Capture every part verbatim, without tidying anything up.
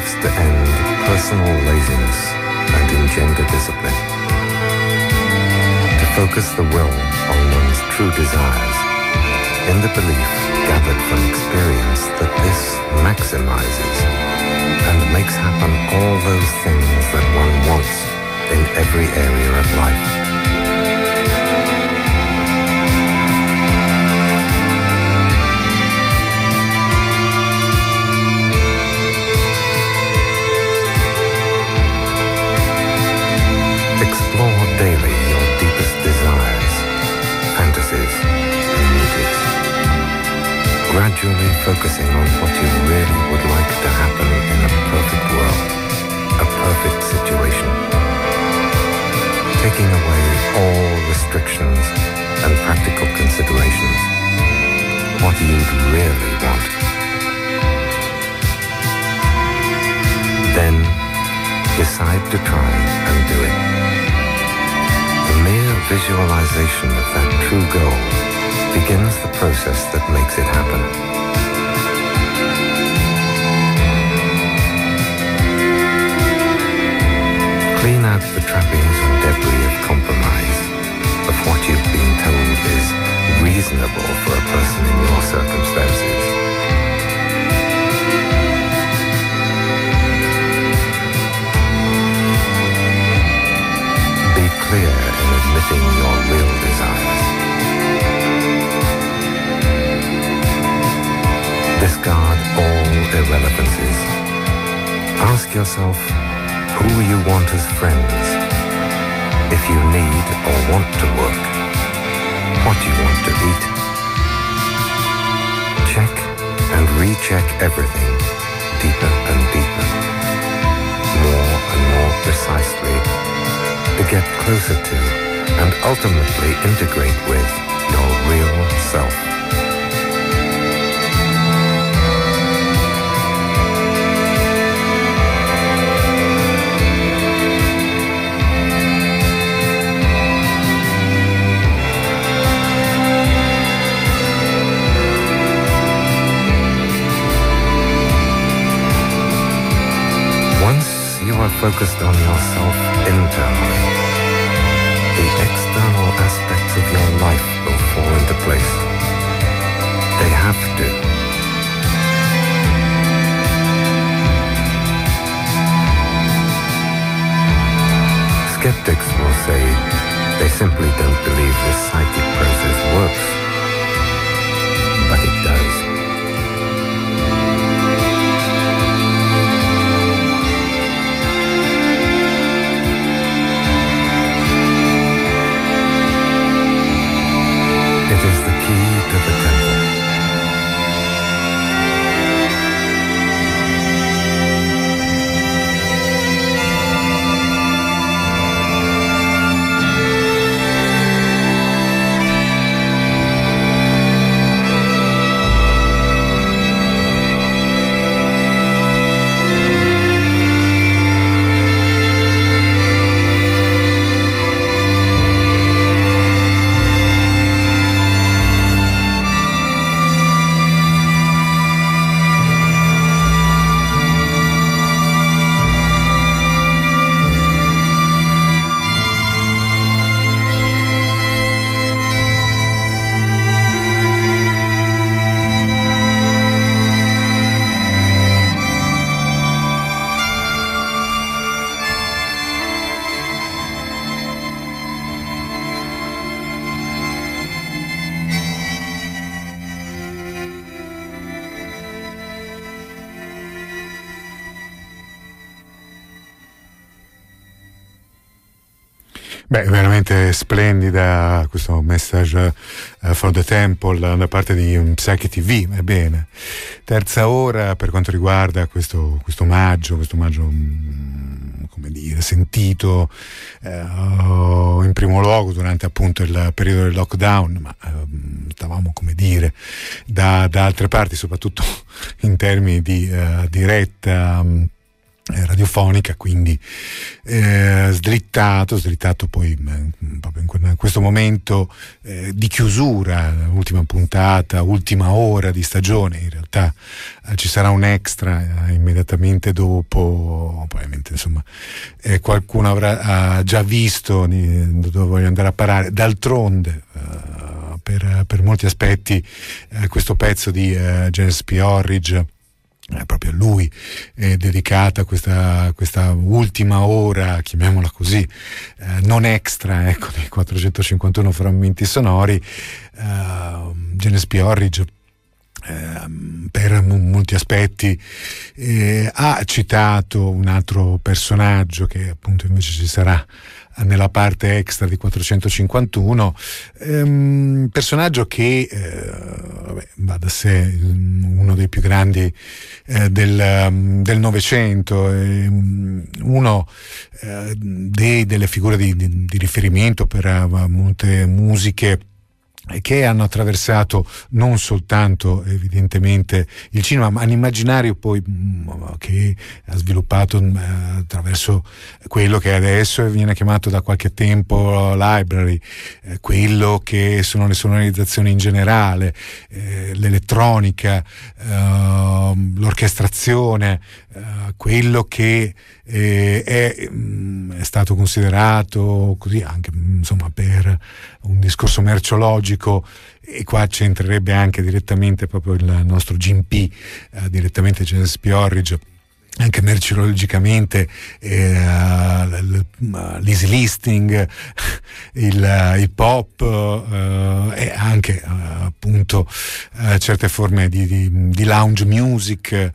strives to end personal laziness and engender discipline. To focus the will on one's true desires, in the belief gathered from experience that this maximizes and makes happen all those things that one wants in every area of life. Explore daily your deepest desires, fantasies, and motives, gradually focusing on what you really would like to happen in a perfect world, a perfect situation, taking away all restrictions and practical considerations, what you'd really want. Then decide to try and do it. The mere visualization of that true goal begins the process that makes it happen. Clean out the trappings and debris of compromise, of what you've been told is reasonable for a person in your circumstances. Be clear in admitting your real desires. Discard all irrelevancies. Ask yourself who you want as friends, if you need or want to work, what you want to eat. Check and recheck everything deeper and deeper, more and more precisely, to get closer to and ultimately integrate with your real self. Once you are focused on yourself internally, the external aspects of your life will fall into place. They have to. Skeptics will say they simply don't believe this psychic process works. But it does. It is the key to the temple. Beh, veramente splendida questo Message uh, for the Temple da parte di um, Psyche T V, va bene. Terza ora per quanto riguarda questo, questo omaggio, questo omaggio um, come dire, sentito uh, in primo luogo durante appunto il periodo del lockdown, ma uh, stavamo come dire da, da altre parti, soprattutto in termini di uh, diretta um, radiofonica, quindi eh, slittato, slittato poi mh, proprio in questo momento eh, di chiusura, ultima puntata, ultima ora di stagione, in realtà realtà eh, ci sarà un extra eh, immediatamente dopo, probabilmente insomma eh, qualcuno avrà ha già visto di, dove voglio andare a parare. D'altronde eh, per, per molti aspetti eh, questo pezzo di eh, James P. Orridge, Eh, proprio a lui è dedicata questa, questa ultima ora, chiamiamola così, eh, non extra, ecco, dei quattrocentocinquantuno frammenti sonori. eh, James P. Orridge eh, per m- molti aspetti eh, ha citato un altro personaggio che appunto invece ci sarà nella parte extra di quattrocentocinquantuno, ehm, personaggio che eh, vabbè, va da sé, uno dei più grandi eh, del, del Novecento, eh, uno eh, dei, delle figure di, di, di riferimento per uh, molte musiche che hanno attraversato non soltanto evidentemente il cinema, ma l'immaginario poi che ha sviluppato eh, attraverso quello che adesso viene chiamato da qualche tempo library, eh, quello che sono le sonorizzazioni in generale, eh, l'elettronica, eh, l'orchestrazione, eh, quello che eh, è, mh, è stato considerato così anche insomma per un discorso merceologico, e qua c'entrerebbe anche direttamente proprio il nostro G M P, eh, direttamente James P. Orridge, anche merceologicamente, eh, l'easy listening, il, il pop eh, e anche eh, appunto eh, certe forme di, di, di lounge music. Eh,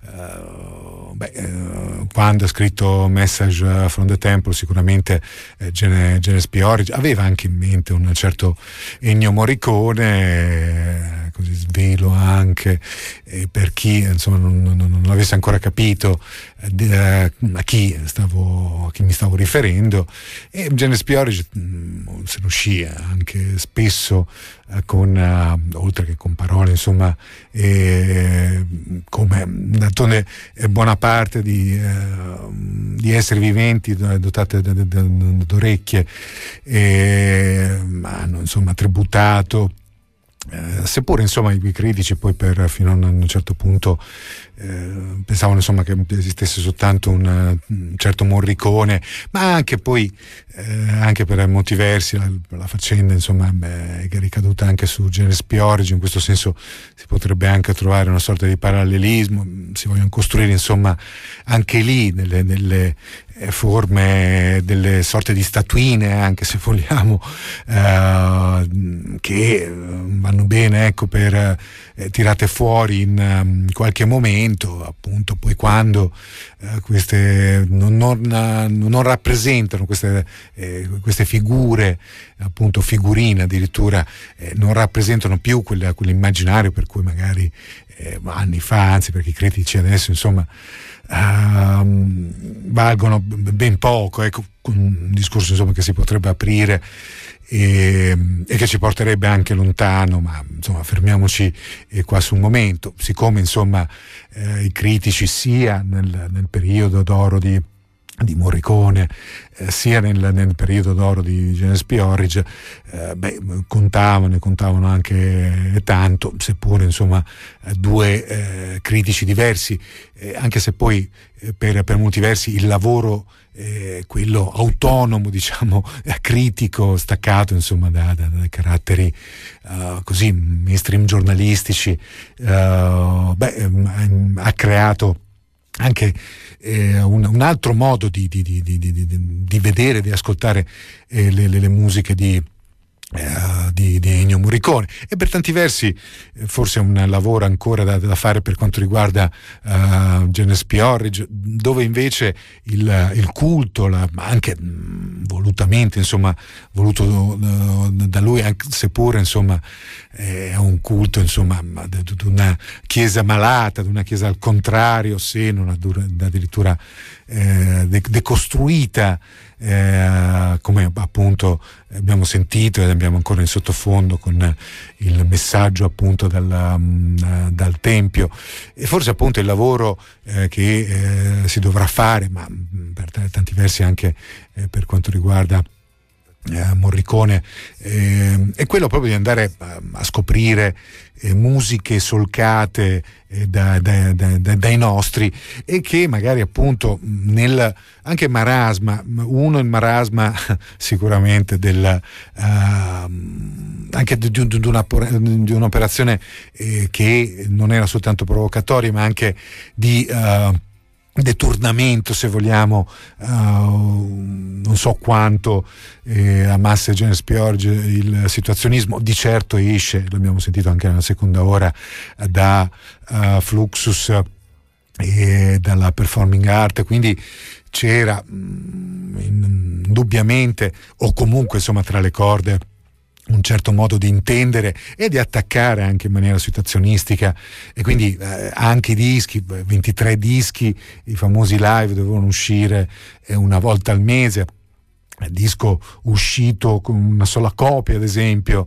beh, eh, quando ha scritto Message from the Temple sicuramente eh, James P. Orridge aveva anche in mente un certo Ennio Morricone, eh, così svelo anche eh, per chi insomma non, non, non l'avesse ancora capito eh, a chi stavo a chi mi stavo riferendo. E James P. Orridge mh, se ne uscì anche spesso eh, con uh, oltre che con parole insomma eh, come d'altronde eh, buona parte di, eh, di esseri viventi dotate d'orecchie eh, hanno insomma tributato. Eh, seppure insomma i critici poi per fino a un certo punto eh, pensavano insomma che esistesse soltanto un, un certo Morricone, ma anche poi eh, anche per molti versi la, la faccenda insomma beh, è ricaduta anche su James P. Orridge. In questo senso si potrebbe anche trovare una sorta di parallelismo, si vogliono costruire insomma anche lì delle, delle forme, delle sorte di statuine anche se vogliamo eh, che vanno bene ecco per eh, tirate fuori in um, qualche momento appunto poi quando eh, queste non, non, non rappresentano queste, eh, queste figure appunto figurine addirittura eh, non rappresentano più quella, quell'immaginario per cui magari eh, anni fa, anzi perché i critici adesso insomma Uh, valgono ben poco, ecco un discorso insomma che si potrebbe aprire e, e che ci porterebbe anche lontano, ma insomma fermiamoci eh, qua sul momento, siccome insomma eh, i critici sia nel, nel periodo d'oro di di Morricone eh, sia nel, nel periodo d'oro di James P. Orridge eh, beh, contavano e contavano anche tanto, seppure insomma due eh, critici diversi, eh, anche se poi eh, per, per molti versi il lavoro eh, quello autonomo diciamo critico staccato insomma da, da, dai caratteri uh, così mainstream giornalistici uh, beh, ha creato anche eh, un, un altro modo di, di, di, di, di, di vedere, di ascoltare eh, le, le, le musiche di, eh, di, di Ennio Morricone, e per tanti versi eh, forse è un lavoro ancora da, da fare per quanto riguarda uh, James P. Orridge, dove invece il, il culto, la, anche mh, volutamente insomma voluto uh, da lui, anche seppure insomma è un culto insomma di una chiesa malata, di una chiesa al contrario, se non addirittura eh, decostruita, eh, come appunto abbiamo sentito e abbiamo ancora in sottofondo con il messaggio appunto dal, um, dal Tempio, e forse appunto il lavoro eh, che eh, si dovrà fare, ma per tanti versi anche eh, per quanto riguarda eh, Morricone, eh, è quello proprio di andare a, a scoprire eh, musiche solcate eh, da, da, da, da, dai nostri, e che magari appunto nel anche marasma, uno il marasma sicuramente del uh, anche di, di, di, una, di un'operazione eh, che non era soltanto provocatoria, ma anche di uh, deturnamento, se vogliamo, uh, non so quanto eh, amasse James Piorge il situazionismo. Di certo esce, l'abbiamo sentito anche nella seconda ora, da uh, Fluxus e dalla performing art, quindi c'era mh, indubbiamente, o comunque insomma tra le corde, un certo modo di intendere e di attaccare anche in maniera situazionistica, e quindi eh, anche i dischi, ventitré dischi, i famosi live dovevano uscire eh, una volta al mese, disco uscito con una sola copia ad esempio,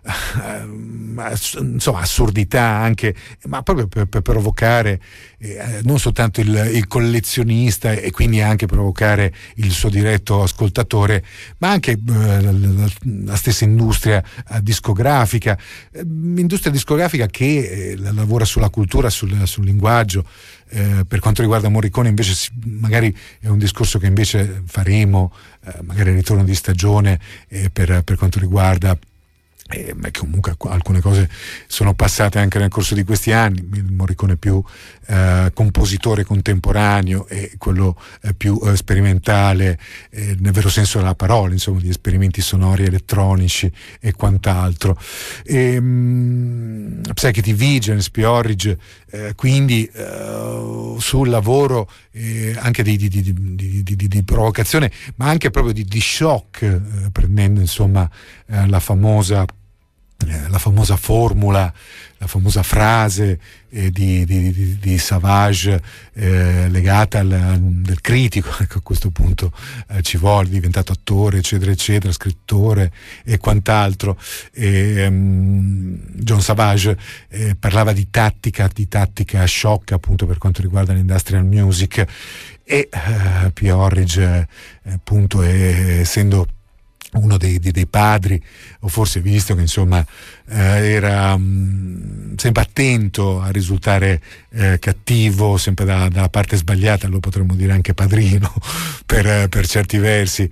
insomma assurdità anche, ma proprio per, per provocare eh, non soltanto il, il collezionista, e quindi anche provocare il suo diretto ascoltatore, ma anche eh, la, la stessa industria eh, discografica, eh, industria discografica che eh, lavora sulla cultura, sul, sul linguaggio. Eh, per quanto riguarda Morricone invece si, magari è un discorso che invece faremo eh, magari al ritorno di stagione eh, per, per quanto riguarda Eh, ma comunque alcune cose sono passate anche nel corso di questi anni. Il Morricone più eh, compositore contemporaneo e quello eh, più eh, sperimentale eh, nel vero senso della parola, insomma, di esperimenti sonori elettronici e quant'altro. E, mh, Psyche T V, James Piorge, eh, quindi eh, sul lavoro eh, anche di, di, di, di, di, di, di provocazione, ma anche proprio di, di shock, eh, prendendo insomma eh, la famosa la famosa formula, la famosa frase eh, di, di, di, di Savage eh, legata al, del critico, ecco, a questo punto eh, ci vuole, è diventato attore eccetera eccetera, scrittore e quant'altro. E, um, John Savage eh, parlava di tattica, di tattica shock appunto per quanto riguarda l'industrial music, e eh, Piorge eh, appunto è, essendo uno dei, dei, dei padri, o forse visto che insomma eh, era mh, sempre attento a risultare eh, cattivo, sempre da, dalla parte sbagliata, lo potremmo dire anche padrino per, per certi versi.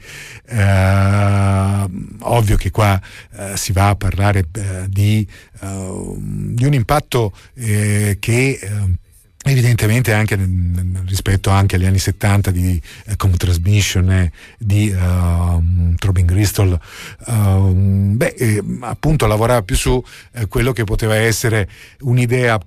Eh, ovvio che qua eh, si va a parlare eh, di, uh, di un impatto eh, che eh, evidentemente anche nel, rispetto anche agli anni settanta di eh, Com Transmission e di uh, Throbbing Gristle, uh, beh, eh, appunto lavorava più su eh, quello che poteva essere un'idea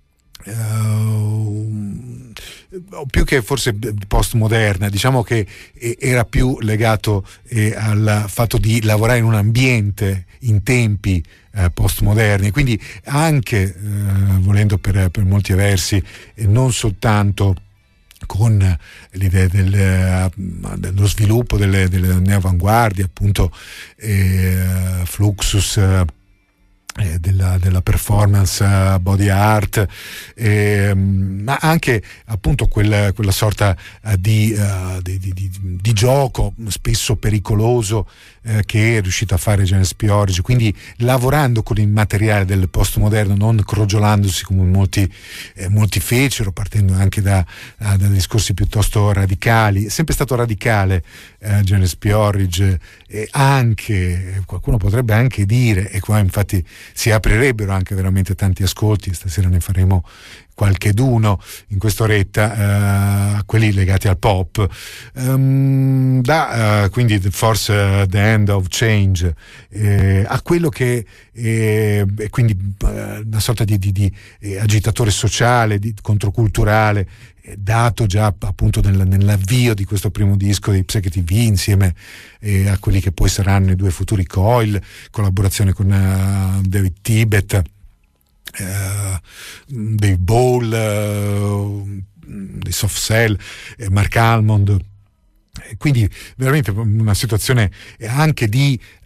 Uh, più che forse postmoderna, diciamo che eh, era più legato eh, al fatto di lavorare in un ambiente, in tempi eh, postmoderni, quindi anche eh, volendo per, per molti versi eh, non soltanto con l'idea del, dello sviluppo delle, delle neoavanguardie, appunto eh, Fluxus, eh, Della, della performance uh, body art, eh, ma anche appunto quel, quella sorta uh, di, uh, di, di, di, di gioco spesso pericoloso eh, che è riuscito a fare James Piorge, quindi lavorando con il materiale del postmoderno, non crogiolandosi come molti, eh, molti fecero, partendo anche da, uh, da discorsi piuttosto radicali. È sempre stato radicale eh, James Piorge, eh, anche qualcuno potrebbe anche dire, e qua infatti si aprirebbero anche veramente tanti ascolti, stasera ne faremo qualcheduno in quest'oretta, uh, quelli legati al pop, um, da uh, quindi The Force, uh, The End of Change, eh, a quello che è, è quindi uh, una sorta di, di, di eh, agitatore sociale, di controculturale, eh, dato già appunto nel, nell'avvio di questo primo disco di Psyche T V, insieme eh, a quelli che poi saranno i due futuri Coil, collaborazione con uh, David Tibet, Uh, Dave Ball, uh, di Soft Cell, eh, Mark Almond. Quindi veramente una situazione anche di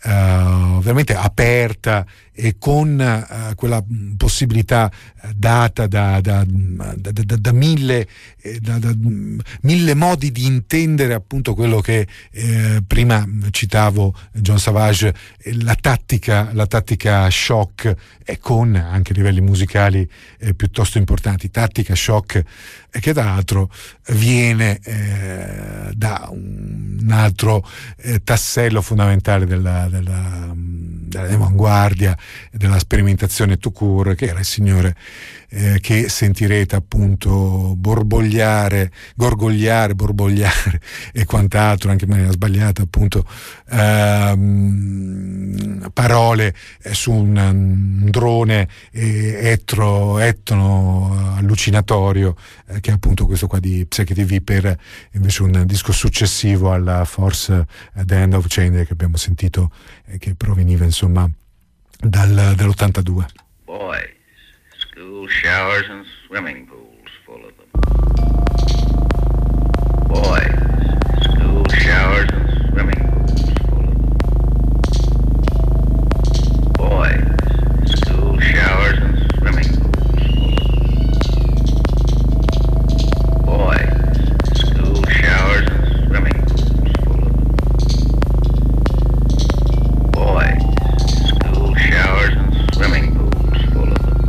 uh, veramente aperta e con uh, quella possibilità data da, da, da, da, da, mille, da, da mille modi di intendere appunto quello che eh, prima citavo John Savage, la tattica, la tattica shock, e con anche livelli musicali eh, piuttosto importanti, tattica shock eh, che tra l'altro viene eh, da un altro eh, tassello fondamentale della, della, dell'avanguardia, della sperimentazione tout court, che era il signore eh, che sentirete appunto borbogliare, gorgogliare, borbogliare e quant'altro, anche in maniera sbagliata appunto, ehm, parole eh, su un, un drone eh, etro, etno allucinatorio, eh, che è appunto questo qua di Psyche T V, per invece un disco successivo alla Force at the End of Chain che abbiamo sentito, eh, che proveniva insomma dal, dall'ottantadue. Boys, school showers and swimming pools full of them. Boys, school showers and swimming pools full of them. Boys, school showers and swimming pools full of them. Boys, school showers and swimming pools full of them. Boys, school showers and swimming pools full of them.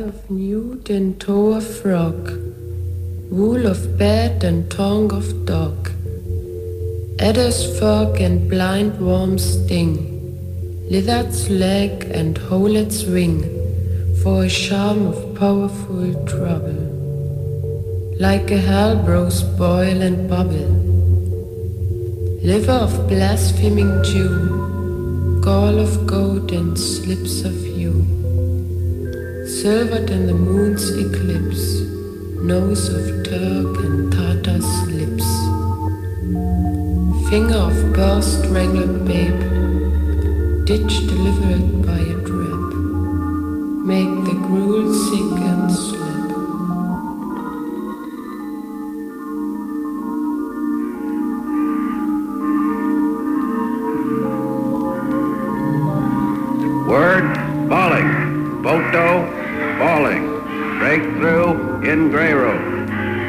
of newt and toe of frog, wool of bat and tongue of dog, adder's fog and blind worm's sting, lizard's leg and holet's wing, for a charm of powerful trouble. Like a hellbrose boil and bubble, liver of blaspheming Jew, gall of goat and slips of yew, silvered in the moon's eclipse, nose of Turk and Tartar's lips, finger of pearl-strangled babe, ditch delivered by a trap, make the gruel sick and slip. Word, falling. Photo, falling. Breakthrough in Grey Room.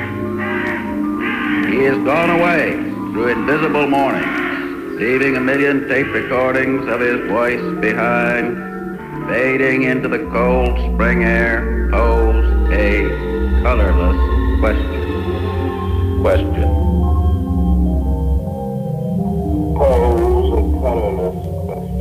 He has gone away through invisible mornings, leaving a million tape recordings of his voice behind, fading into the cold spring air, pose a colorless question. Question. Pose a colorless question.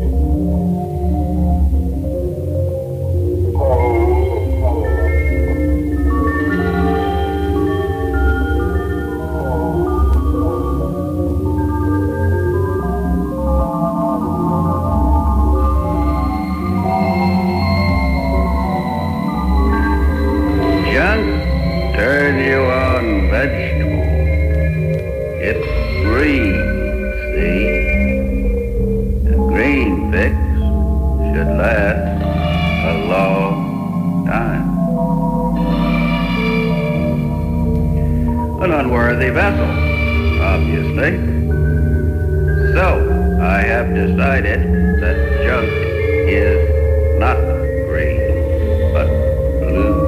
Unworthy vessel, obviously. So, I have decided that junk is not green, but blue.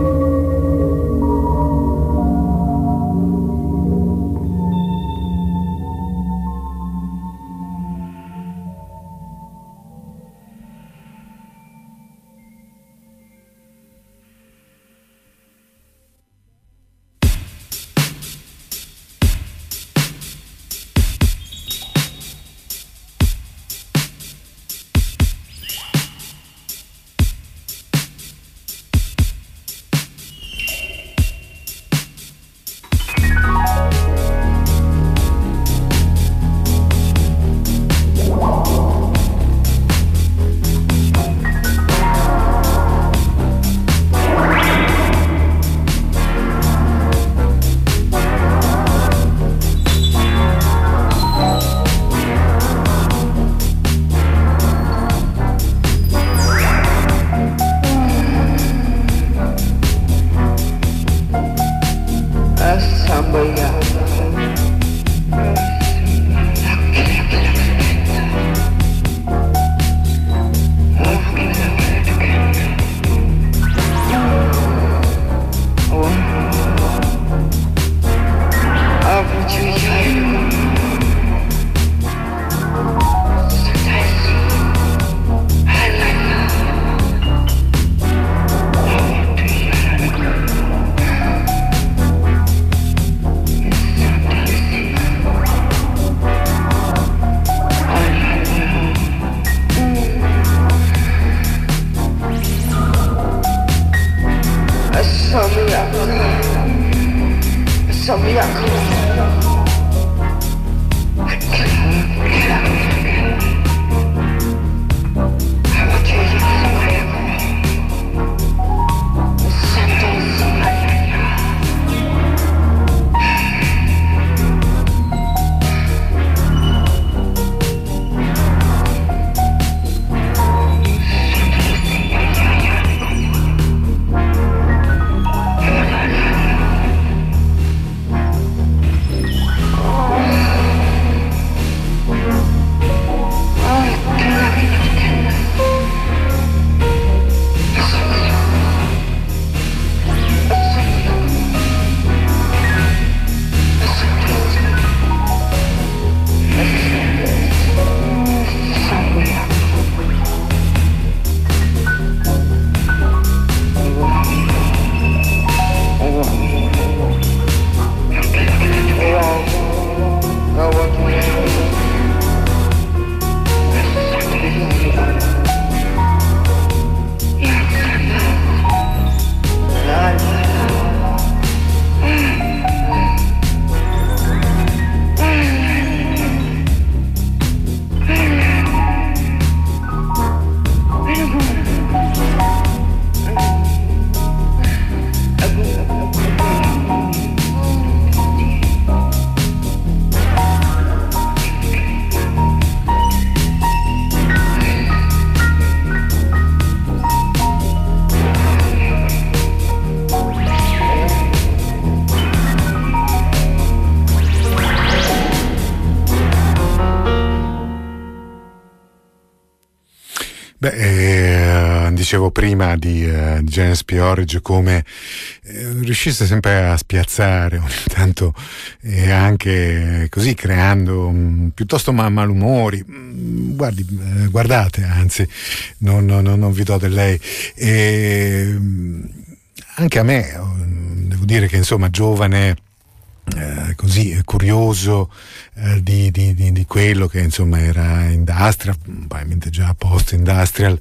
Beh, eh, dicevo prima di, eh, di Janis P-Orridge come eh, riuscisse sempre a spiazzare ogni tanto, e anche così creando um, piuttosto ma- malumori. Guardi, eh, guardate, anzi, non, non, non vi do del lei. E, anche a me, devo dire che insomma, giovane, Eh, così curioso eh, di, di, di, di quello che insomma era industrial, probabilmente già post industrial,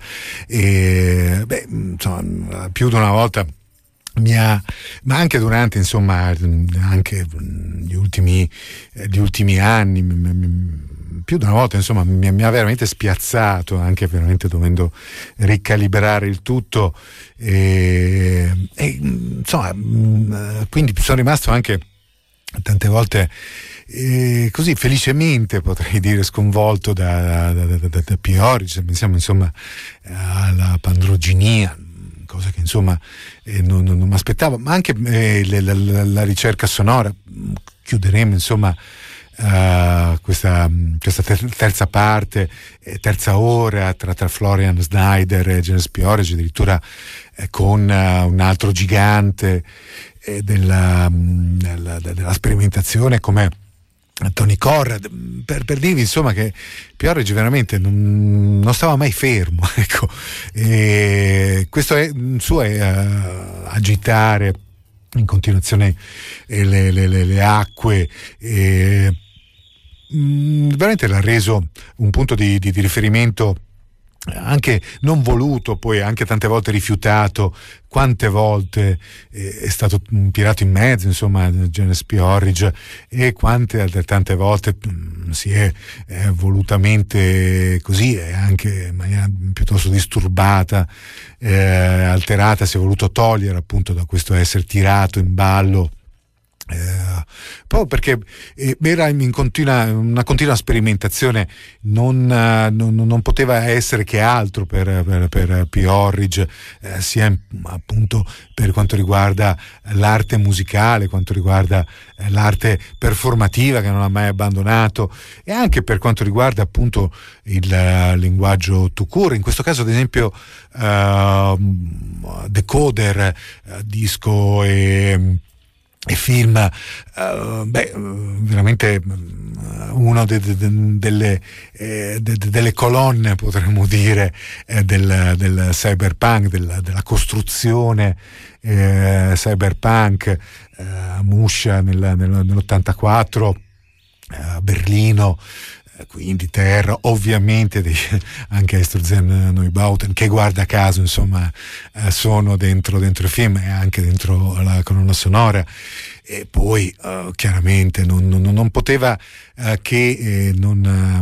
e beh, insomma, più di una volta mi ha, ma anche durante insomma anche gli ultimi gli ultimi anni mi, mi, più di una volta insomma mi, mi ha veramente spiazzato, anche veramente dovendo ricalibrare il tutto, e, e insomma quindi sono rimasto anche tante volte eh, così felicemente, potrei dire, sconvolto da, da, da, da, da P-Orridge. Pensiamo insomma alla pandroginia, cosa che insomma eh, non, non, non mi aspettavo, ma anche eh, la, la, la ricerca sonora. Chiuderemo insomma uh, questa, questa terza parte, eh, terza ora tra, tra Florian Schneider e Janis P-Orridge, addirittura eh, con uh, un altro gigante Della, della, della sperimentazione come Tony Conrad, per, per dirvi insomma che P-Orridge veramente non, non stava mai fermo, ecco. E questo è suo è uh, agitare in continuazione le, le, le, le acque, e mh, veramente l'ha reso un punto di, di, di riferimento anche non voluto, poi anche tante volte rifiutato, quante volte eh, è stato tirato in mezzo insomma Janis P-Orridge, e quante tante volte mh, si è eh, volutamente così, e anche in maniera piuttosto disturbata, eh, alterata, si è voluto togliere appunto da questo essere tirato in ballo. Eh, proprio perché eh, era in continua, una continua sperimentazione, non, uh, non, non poteva essere che altro per, per, per P-Orridge, eh, sia in, appunto per quanto riguarda l'arte musicale, quanto riguarda eh, l'arte performativa che non ha mai abbandonato, e anche per quanto riguarda appunto il uh, linguaggio tout court. In questo caso ad esempio uh, Decoder, uh, disco e e film, uh, beh, veramente uno de, de, de, delle, eh, de, de, delle colonne, potremmo dire, eh, del, del cyberpunk, della, della costruzione eh, cyberpunk. eh, Muscia nel, nel, nell'ottantaquattro, a Berlino, quindi terra, ovviamente dei, anche Estrogen Neubauten, che guarda caso insomma eh, sono dentro, dentro il film e anche dentro la colonna sonora. E poi uh, chiaramente non, non, non poteva uh, che eh, non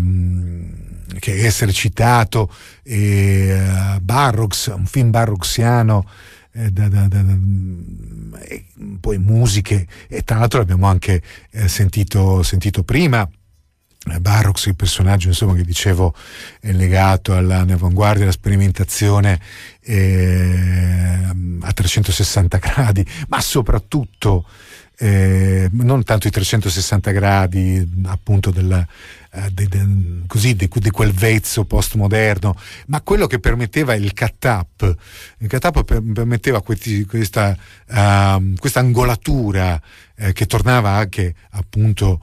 um, che essere citato eh, uh, Barrocks, un film barroxiano, eh, da, da, da, da, e poi musiche, e tra l'altro l'abbiamo anche eh, sentito, sentito prima. Barrocks, il personaggio insomma che dicevo è legato all'avanguardia, alla sperimentazione eh, a trecentosessanta gradi, ma soprattutto eh, non tanto i trecentosessanta gradi appunto del, eh, de, de, così, di, di quel vezzo postmoderno, ma quello che permetteva il cut-up. Il cut-up per, permetteva questi, questa, uh, questa angolatura eh, che tornava anche appunto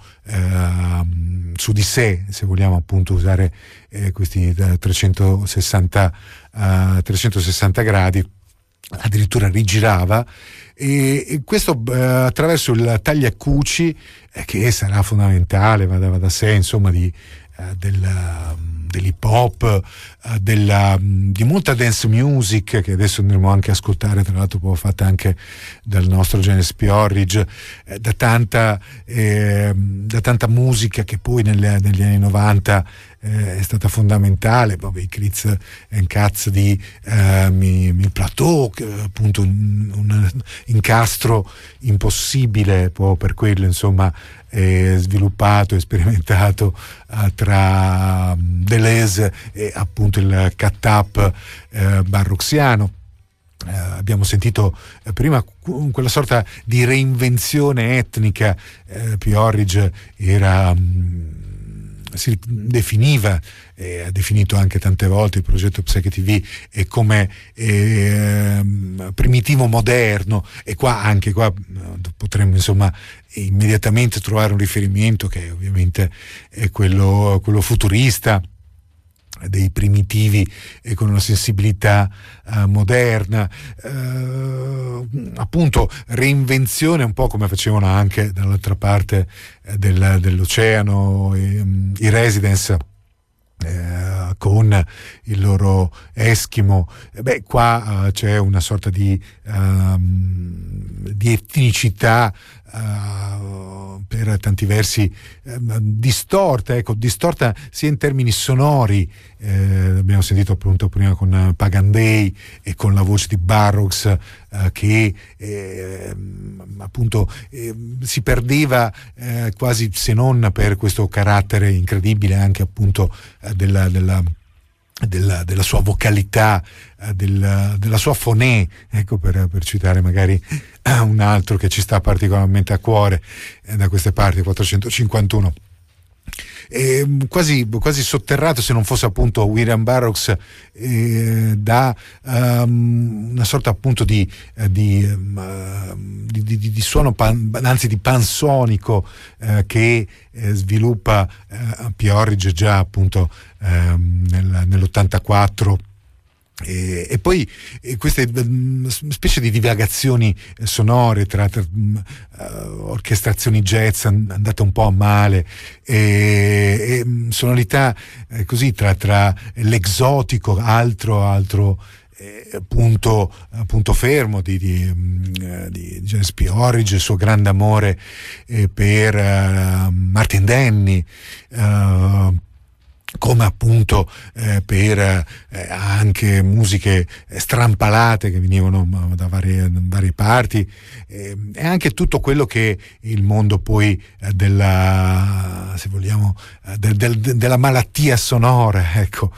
uh, su di sé, se vogliamo appunto usare eh, questi uh, trecentosessanta, uh, trecentosessanta gradi, addirittura rigirava, e, e questo eh, attraverso il tagliacuci, eh, che sarà fondamentale, va da, va da sé insomma di, eh, del, dell'hip hop, eh, della, di molta dance music che adesso andremo anche a ascoltare, tra l'altro poi fatta anche dal nostro Janis P-Orridge, eh, da tanta eh, da tanta musica che poi nelle, negli anni novanta eh, è stata fondamentale, proprio i Critz and Cats di eh, Mille Plateau, che, appunto un, un incastro impossibile proprio per quello, insomma, eh, sviluppato e sperimentato eh, tra um, Deleuze e appunto il cat-up eh, barroxiano. Eh, abbiamo sentito eh, prima quella sorta di reinvenzione etnica. eh, P-Orridge era mh, si definiva e ha definito anche tante volte il progetto Psyche ti vu e come eh, primitivo moderno, e qua anche qua potremmo insomma immediatamente trovare un riferimento che ovviamente è quello, quello futurista, dei primitivi e con una sensibilità uh, moderna, uh, appunto reinvenzione un po' come facevano anche dall'altra parte uh, del, dell'oceano i, um, i Residents uh, con il loro Eskimo. Beh, qua uh, c'è una sorta di, uh, di etnicità Uh, per tanti versi uh, distorta, ecco, distorta sia in termini sonori, eh, abbiamo sentito appunto prima con uh, Pagan Day e con la voce di Burroughs uh, che eh, appunto eh, si perdeva eh, quasi, se non per questo carattere incredibile anche appunto uh, della, della Della, della sua vocalità, eh, del, della sua fonè, ecco, per, per citare magari eh, un altro che ci sta particolarmente a cuore eh, da queste parti, quattrocentocinquantuno. E, quasi, quasi sotterrato, se non fosse appunto William Burroughs, eh, da um, una sorta appunto di, eh, di, uh, di, di, di suono pan, anzi di pansonico eh, che eh, sviluppa eh, P-Orridge già appunto eh, nel, nell'ottantaquattro. E, e poi e queste um, specie di divagazioni sonore tra, tra um, uh, orchestrazioni jazz andate un po' a male e, e sonorità eh, così tra, tra l'esotico, altro altro eh, punto, punto fermo di, di, um, di James P-Orridge, il suo grande amore eh, per uh, Martin Denny, uh, come appunto eh, per eh, anche musiche strampalate che venivano da varie, varie parti, eh, e anche tutto quello che il mondo poi eh, della, se vogliamo, eh, del, del, della malattia sonora, ecco,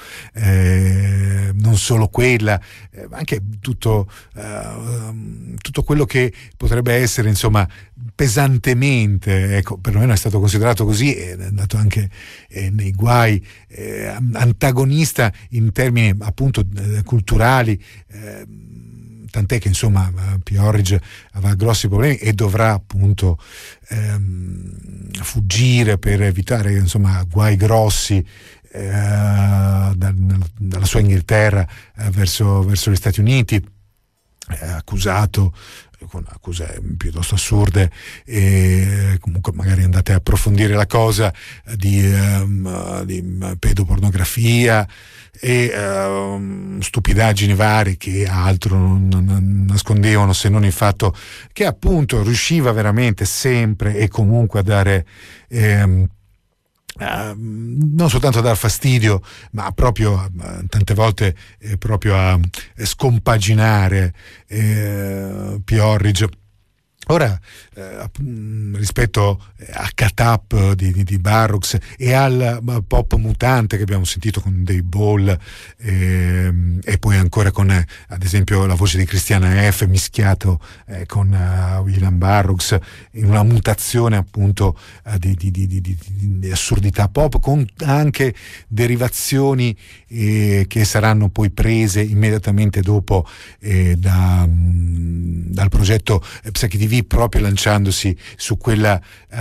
eh, non solo quella, eh, anche tutto, eh, tutto quello che potrebbe essere insomma pesantemente, ecco, perlomeno è stato considerato così, è andato anche eh, nei guai, eh, antagonista in termini appunto eh, culturali, eh, tant'è che insomma P-Orridge avrà grossi problemi e dovrà appunto ehm, fuggire per evitare insomma guai grossi eh, da, dalla sua Inghilterra eh, verso, verso gli Stati Uniti, eh, accusato con accuse piuttosto assurde, e comunque magari andate a approfondire la cosa, di, um, di pedopornografia e um, stupidaggini varie che altro non, non nascondevano se non il fatto che appunto riusciva veramente sempre e comunque a dare um, Uh, non soltanto a dar fastidio, ma proprio uh, tante volte eh, proprio a eh, scompaginare eh, P-Orridge. Ora, eh, rispetto a Cat-Up di, di, di Burroughs e al uh, pop mutante che abbiamo sentito con Dave Ball, eh, e poi ancora con eh, ad esempio la voce di Christiana F. mischiato eh, con uh, William Burroughs, in una mutazione appunto uh, di, di, di, di, di, di assurdità pop, con anche derivazioni eh, che saranno poi prese immediatamente dopo eh, da, mh, dal progetto Psyche ti vu, proprio lanciandosi su quella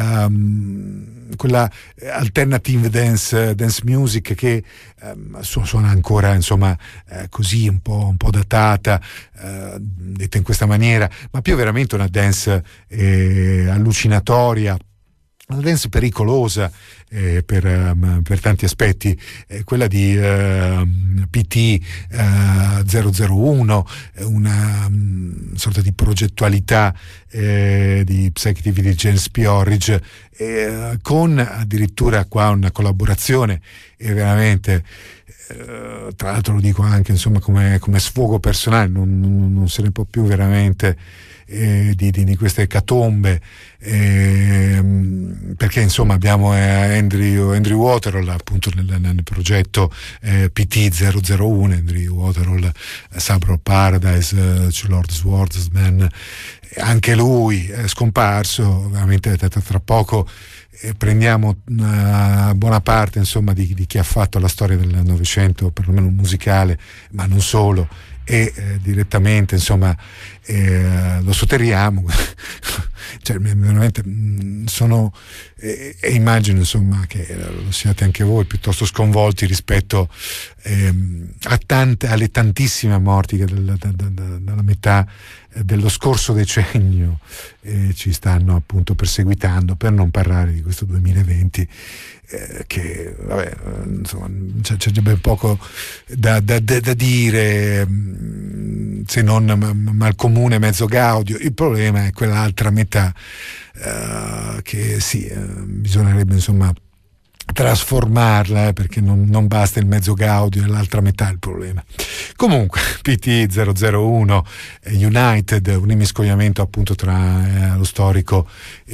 um, quella alternative dance, dance music che um, suona ancora insomma eh, così un po', un po' datata, eh, detta in questa maniera, ma più veramente una dance eh, allucinatoria, una dance pericolosa eh, per, um, per tanti aspetti, eh, quella di uh, P T uh, zero zero uno, una um, sorta di progettualità eh, di Psyche di James P. Orridge, eh, con addirittura qua una collaborazione e veramente, eh, tra l'altro lo dico anche insomma come, come sfogo personale, non, non, non se ne può più veramente eh, di, di, di queste ecatombe, eh, perché insomma abbiamo eh, Andrew, Andrew Waterall appunto nel, nel progetto eh, P T zero zero uno, Andrew Waterall, eh, Suburb Paradise, eh, Lord Swordsman, anche lui è scomparso veramente tra, tra poco. E prendiamo una buona parte insomma di, di chi ha fatto la storia del Novecento, perlomeno musicale, ma non solo, e eh, direttamente insomma eh, lo sotterriamo. Cioè veramente sono e, e immagino insomma che lo siate anche voi piuttosto sconvolti rispetto ehm, a tante, alle tantissime morti che dalla, da, da, da, dalla metà dello scorso decennio eh, ci stanno appunto perseguitando, per non parlare di questo duemilaventi eh, che vabbè insomma c'è, c'è ben poco da, da, da, da dire mh, se non ma, ma il comune mezzo gaudio. Il problema è quell'altra metà eh, che sì eh, bisognerebbe insomma trasformarla, eh, perché non, non basta il mezzo gaudio e l'altra metà è il problema. Comunque P T zero zero uno eh, United, un immiscogliamento appunto tra eh, lo storico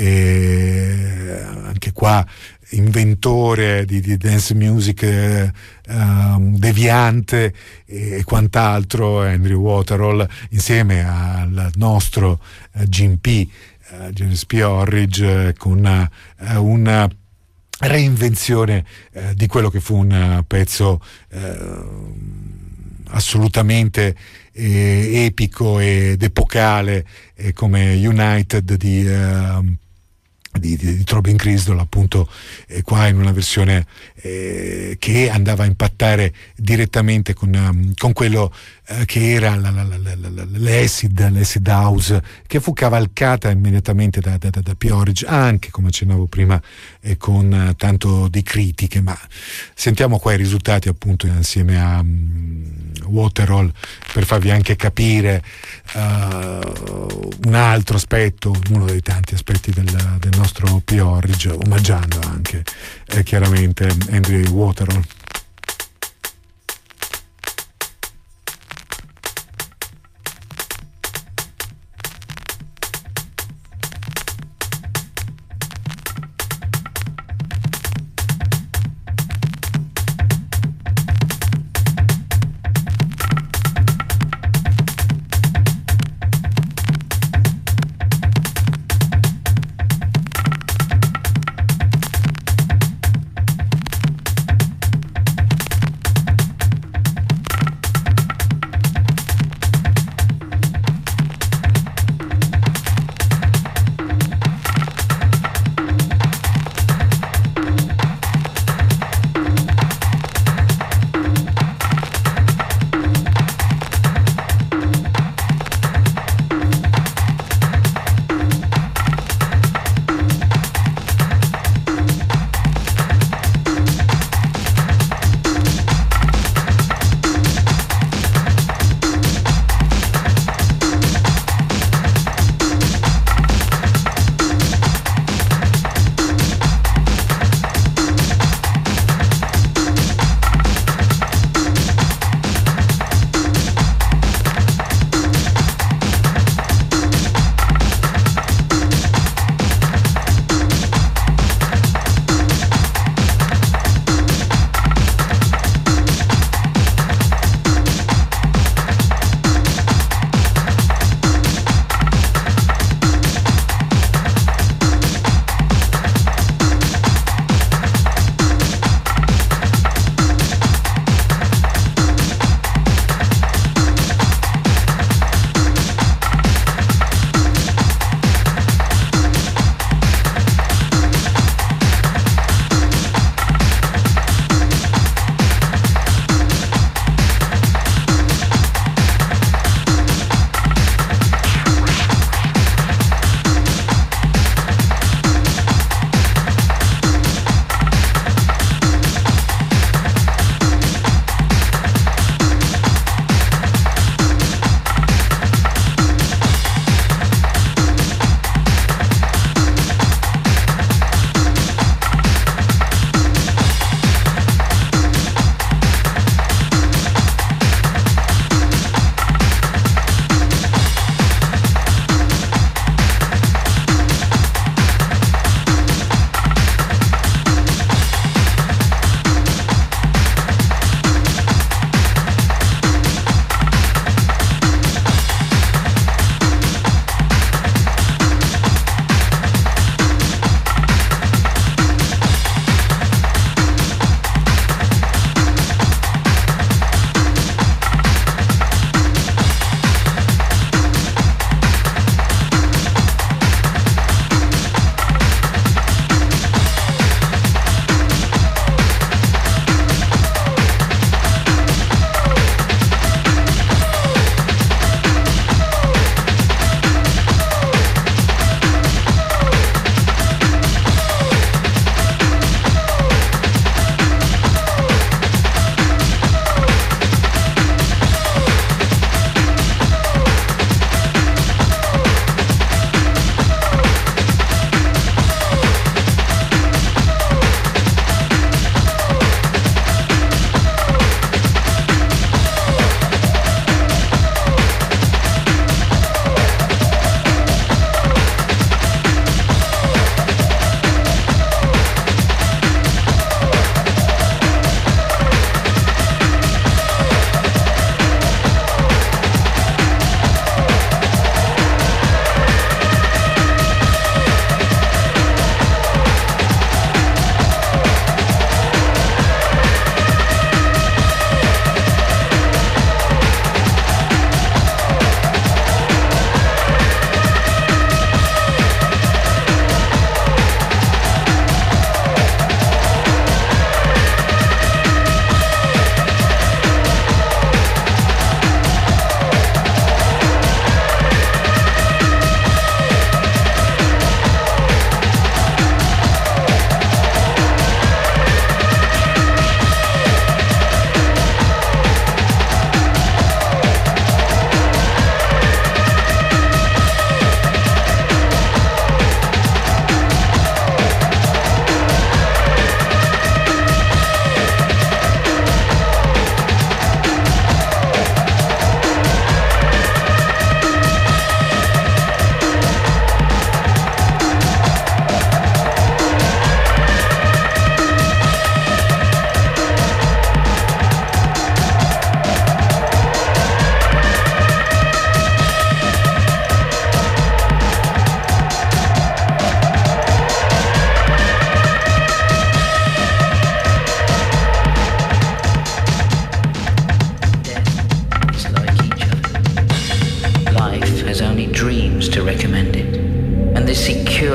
e anche qua inventore di, di dance music eh, um, deviante e quant'altro, Andrew Waterall, insieme al nostro eh, Jim P, eh, James P. Orridge, eh, con eh, una reinvenzione eh, di quello che fu un pezzo eh, assolutamente eh, epico ed epocale eh, come United di, eh, di, di, di Throbbing Gristle, appunto eh, qua in una versione eh, che andava a impattare direttamente con, um, con quello eh, che era la, la, la, la, l'acid, l'acid house, che fu cavalcata immediatamente da, da, da, da P. Orridge, anche come accennavo prima eh, con uh, tanto di critiche, ma sentiamo qua i risultati appunto insieme a um, Waterall per farvi anche capire uh, un altro aspetto, uno dei tanti aspetti del, del nostro P. Orridge, omaggiando anche eh, chiaramente Andrew Waterall.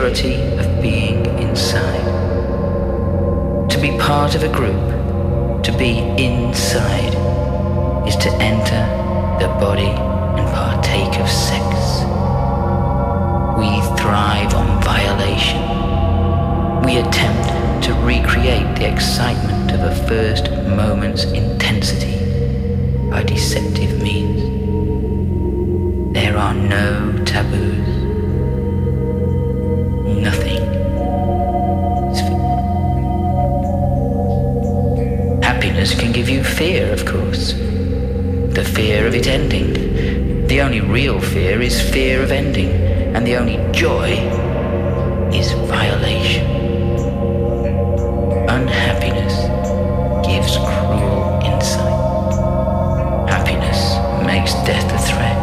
security of being inside. To be part of a group, to be inside, is to enter the body and partake of sex. We thrive on violation. We attempt to recreate the excitement of a first moment's intensity by deceptive means. There are no taboos. Nothing. Happiness can give you fear, of course. The fear of it ending. The only real fear is fear of ending, and the only joy is violation. Unhappiness gives cruel insight. Happiness makes death a threat.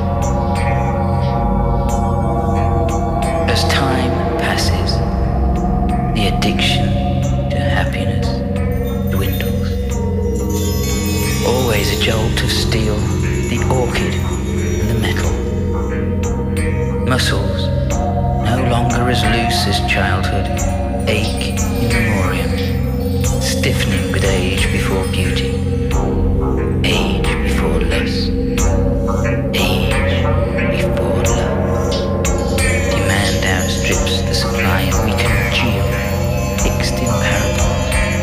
As time passes, the addiction to happiness dwindles. Always a jolt of steel, the orchid and the metal. Muscles, no longer as loose as childhood, ache in memoriam, stiffening with age before beauty, age before lust, age before love. Demand outstrips the supply and we congeal, fixed in parables.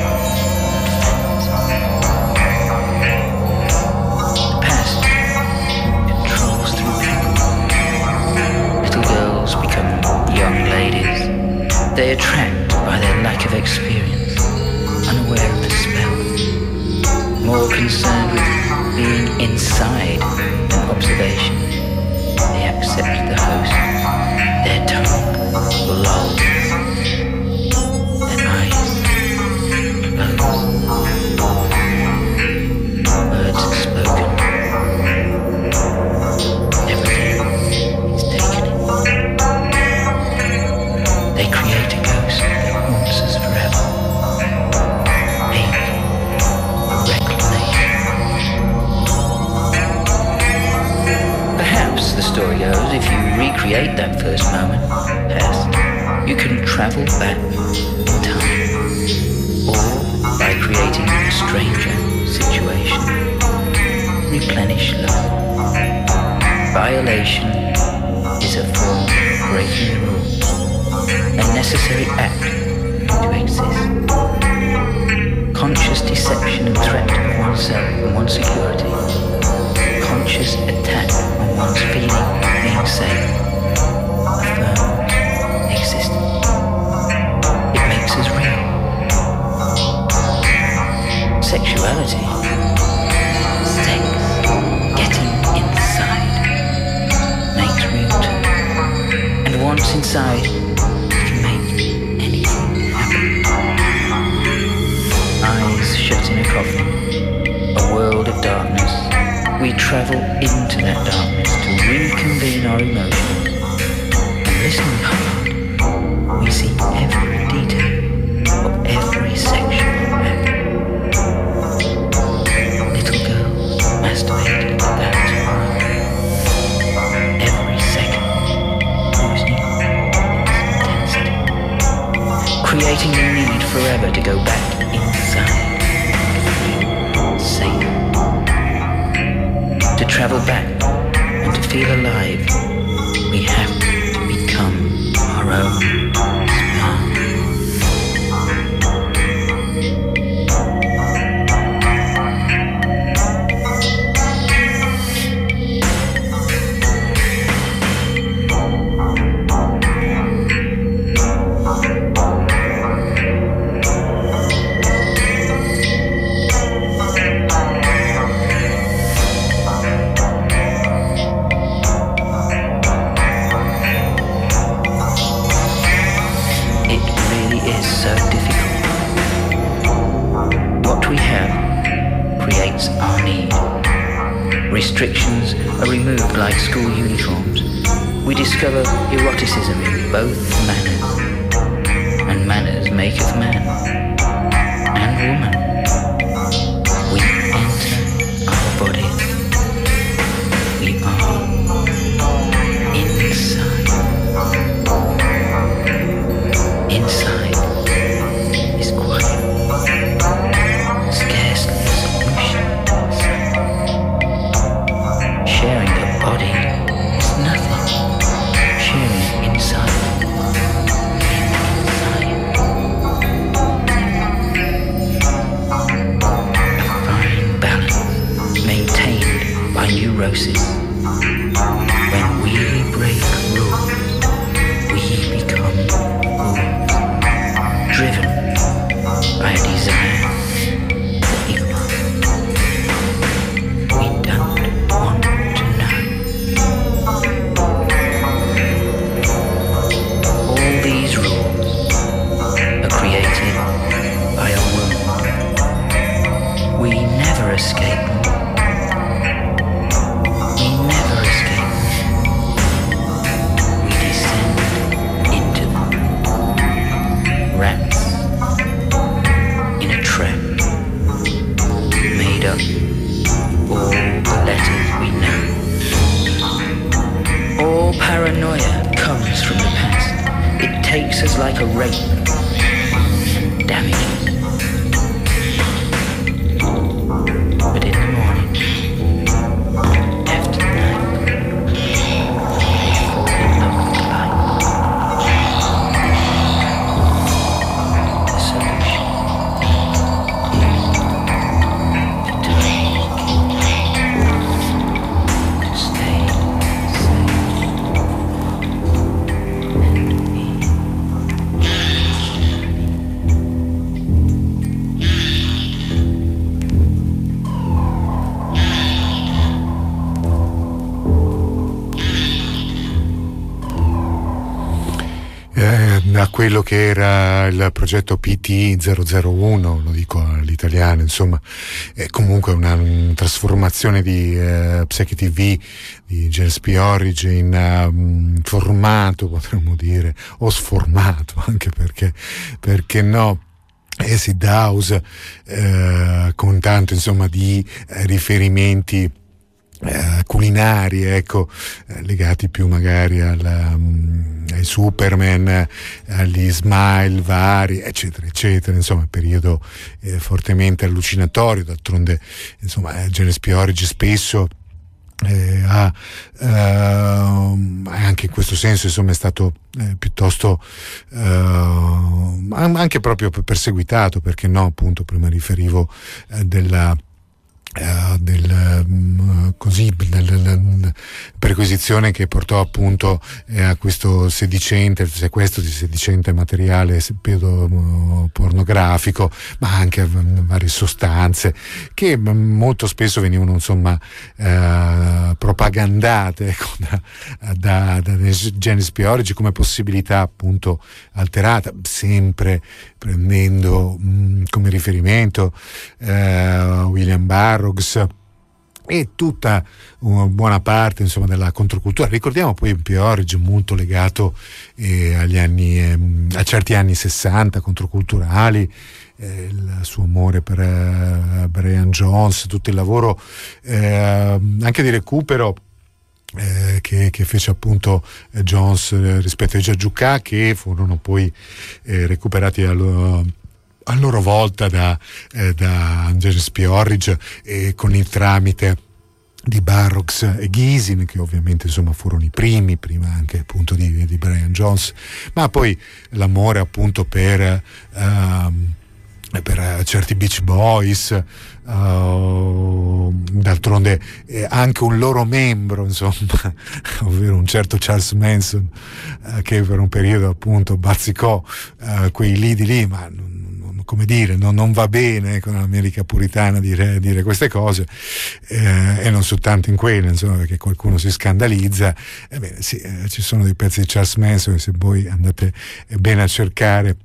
The past controls through people. Little girls become young ladies. They attract by their lack of experience, unaware of the spell, more concerned with being inside than observation. They accept the host, their tongue lolls, their eyes close, words spoken, everything is taken in. They create a ghost that haunts us forever. Hate, reclamation. Perhaps, the story goes, if you recreate that first moment, past, you can travel back in time. Or, by creating a stranger situation, replenish love. Violation is a form of breaking the rules, a necessary act to exist. Conscious deception and threat of oneself and one's security. Conscious attack on one's feeling of being safe. Affirms existence. It makes us real. Sexuality. Sex. Getting inside. Makes real too. And once inside, shut in a coffin, a world of darkness. We travel into that darkness to reconvene our emotions. And listening hard, we see every detail of every sexual act. Little girls masturbating to that tomorrow. Every second, losing its intensity. Creating the need forever to go back inside. Safe. To travel back and to feel alive, we have to become our own spark. Restrictions are removed like school uniforms. We discover eroticism in both manners, and manners maketh man and woman. We enter our body. We are inside. takes us like a rape. Damn it. But in the morning, after the night, they fall in love with light. The solution is to take, to stay safe, and be. Da quello che era il progetto P T zero zero uno, lo dico all'italiano, insomma, è comunque una, una trasformazione di uh, Psyche T V di James P. Orridge in uh, formato, potremmo dire, o sformato, anche perché, perché no, acid house, uh, con tanto insomma di uh, riferimenti Uh, culinari, ecco, uh, legati più magari alla, um, ai Superman, uh, agli Smile vari, eccetera, eccetera. Insomma, periodo eh, fortemente allucinatorio. D'altronde, insomma, James P. Orridge spesso eh, ha uh, anche in questo senso, insomma, è stato eh, piuttosto uh, anche proprio perseguitato, perché no, appunto, prima riferivo uh, della Uh, del um, così della perquisizione che portò appunto eh, a questo sedicente, sequestro di sedicente materiale pedopornografico, ma anche um, varie sostanze che um, molto spesso venivano insomma uh, propagandate, ecco, da, da, da James P. Orridge come possibilità appunto alterata, sempre prendendo mh, come riferimento uh, William Burroughs e tutta una buona parte insomma della controcultura. Ricordiamo poi P. Orridge molto legato eh, agli anni eh, a certi anni sessanta controculturali, eh, il suo amore per eh, Brian Jones, tutto il lavoro eh, anche di recupero Eh, che, che fece appunto eh, Jones eh, rispetto ai Giagiucà, che furono poi eh, recuperati a, lo, a loro volta da, eh, da James P. Orridge e con il tramite di Burroughs e Gisin, che ovviamente insomma furono i primi, prima anche appunto di, di Brian Jones, ma poi l'amore appunto per uh, per certi Beach Boys, uh, d'altronde eh, anche un loro membro, insomma, ovvero un certo Charles Manson, uh, che per un periodo appunto bazzicò uh, quei lidi lì, ma non, non, come dire, non, non va bene con l'America puritana dire, dire queste cose, eh, e non soltanto in quelle, insomma, perché qualcuno si scandalizza. Ebbene, sì, eh, ci sono dei pezzi di Charles Manson che se voi andate eh, bene a cercare,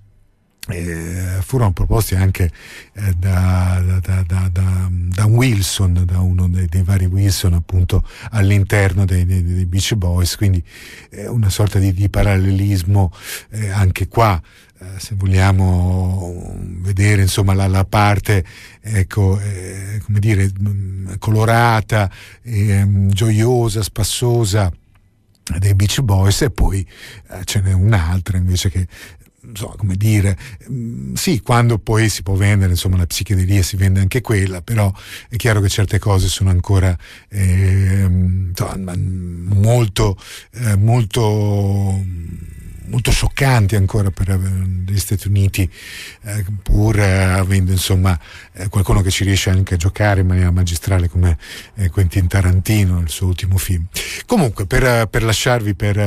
Eh, furono proposti anche eh, da, da, da, da, da Wilson, da uno dei, dei vari Wilson appunto all'interno dei, dei, dei Beach Boys, quindi eh, una sorta di, di parallelismo eh, anche qua, eh, se vogliamo vedere insomma la, la parte ecco eh, come dire mh, colorata, eh, gioiosa, spassosa dei Beach Boys, e poi eh, ce n'è un'altra invece che, insomma, come dire, mh, sì, quando poi si può vendere insomma la psichedelia si vende anche quella, però è chiaro che certe cose sono ancora eh, insomma, molto eh, molto molto scioccanti ancora per gli Stati Uniti, eh, pur eh, avendo insomma eh, qualcuno che ci riesce anche a giocare in maniera magistrale come eh, Quentin Tarantino nel suo ultimo film. Comunque per, per lasciarvi per,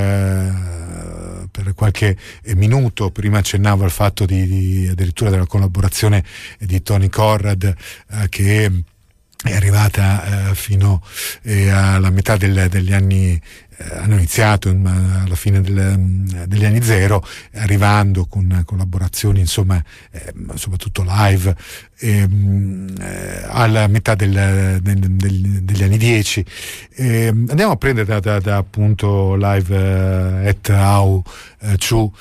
uh, per qualche minuto, prima accennavo al fatto di, di addirittura della collaborazione di Tony Conrad uh, che è arrivata uh, fino eh, alla metà del, degli anni, hanno iniziato alla fine del, degli anni zero, arrivando con collaborazioni insomma eh, soprattutto live eh, eh, alla metà del, del, del, degli anni dieci. Eh, andiamo a prendere da, da, da appunto live uh, at How uh, Chu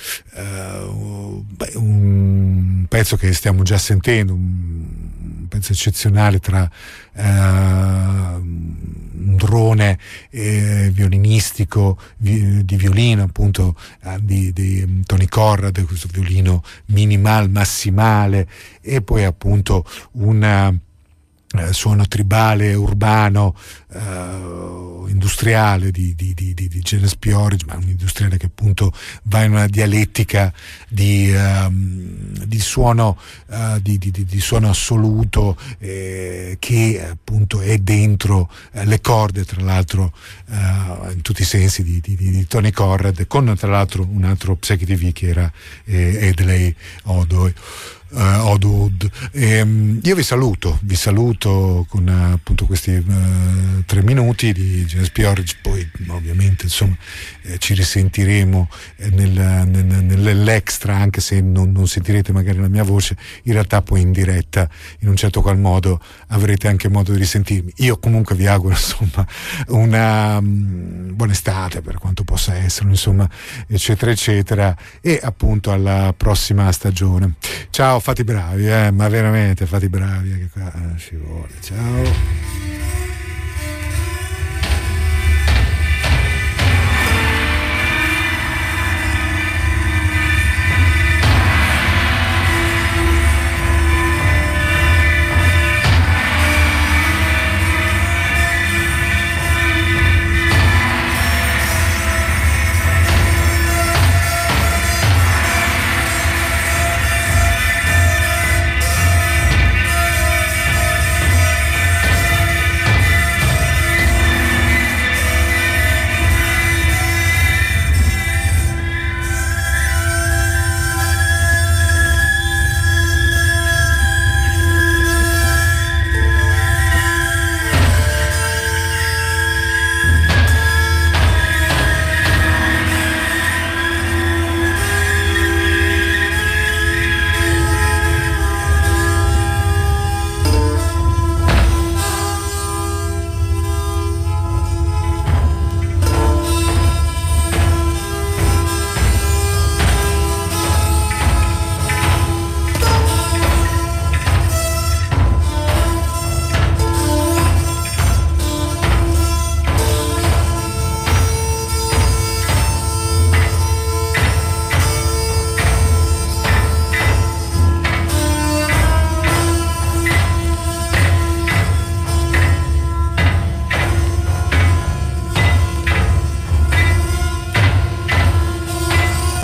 uh, beh, un pezzo che stiamo già sentendo, un, un pezzo eccezionale tra uh, un drone eh, violinistico vi, di violino appunto eh, di, di um, Tony Conrad, questo violino minimal massimale, e poi appunto una Eh, suono tribale, urbano, eh, industriale di, di, di, di James P-Orridge, ma un industriale che appunto va in una dialettica di, um, di suono uh, di, di, di suono assoluto, eh, che appunto è dentro eh, le corde, tra l'altro uh, in tutti i sensi di, di, di Tony Conrad, con tra l'altro un altro Psyche T V che era eh, Hedley Odoy. Uh, Odud. Um, io vi saluto, vi saluto con uh, appunto questi uh, tre minuti di James P-Orridge, poi ovviamente insomma eh, ci risentiremo eh, nel, nel, nell'extra, anche se non, non sentirete magari la mia voce, in realtà poi in diretta in un certo qual modo avrete anche modo di risentirmi. Io comunque vi auguro insomma una um, buona estate, per quanto possa essere, insomma, eccetera eccetera, e appunto alla prossima stagione. Ciao, fate bravi, eh, ma veramente fate bravi, che qua eh, ci vuole. Ciao.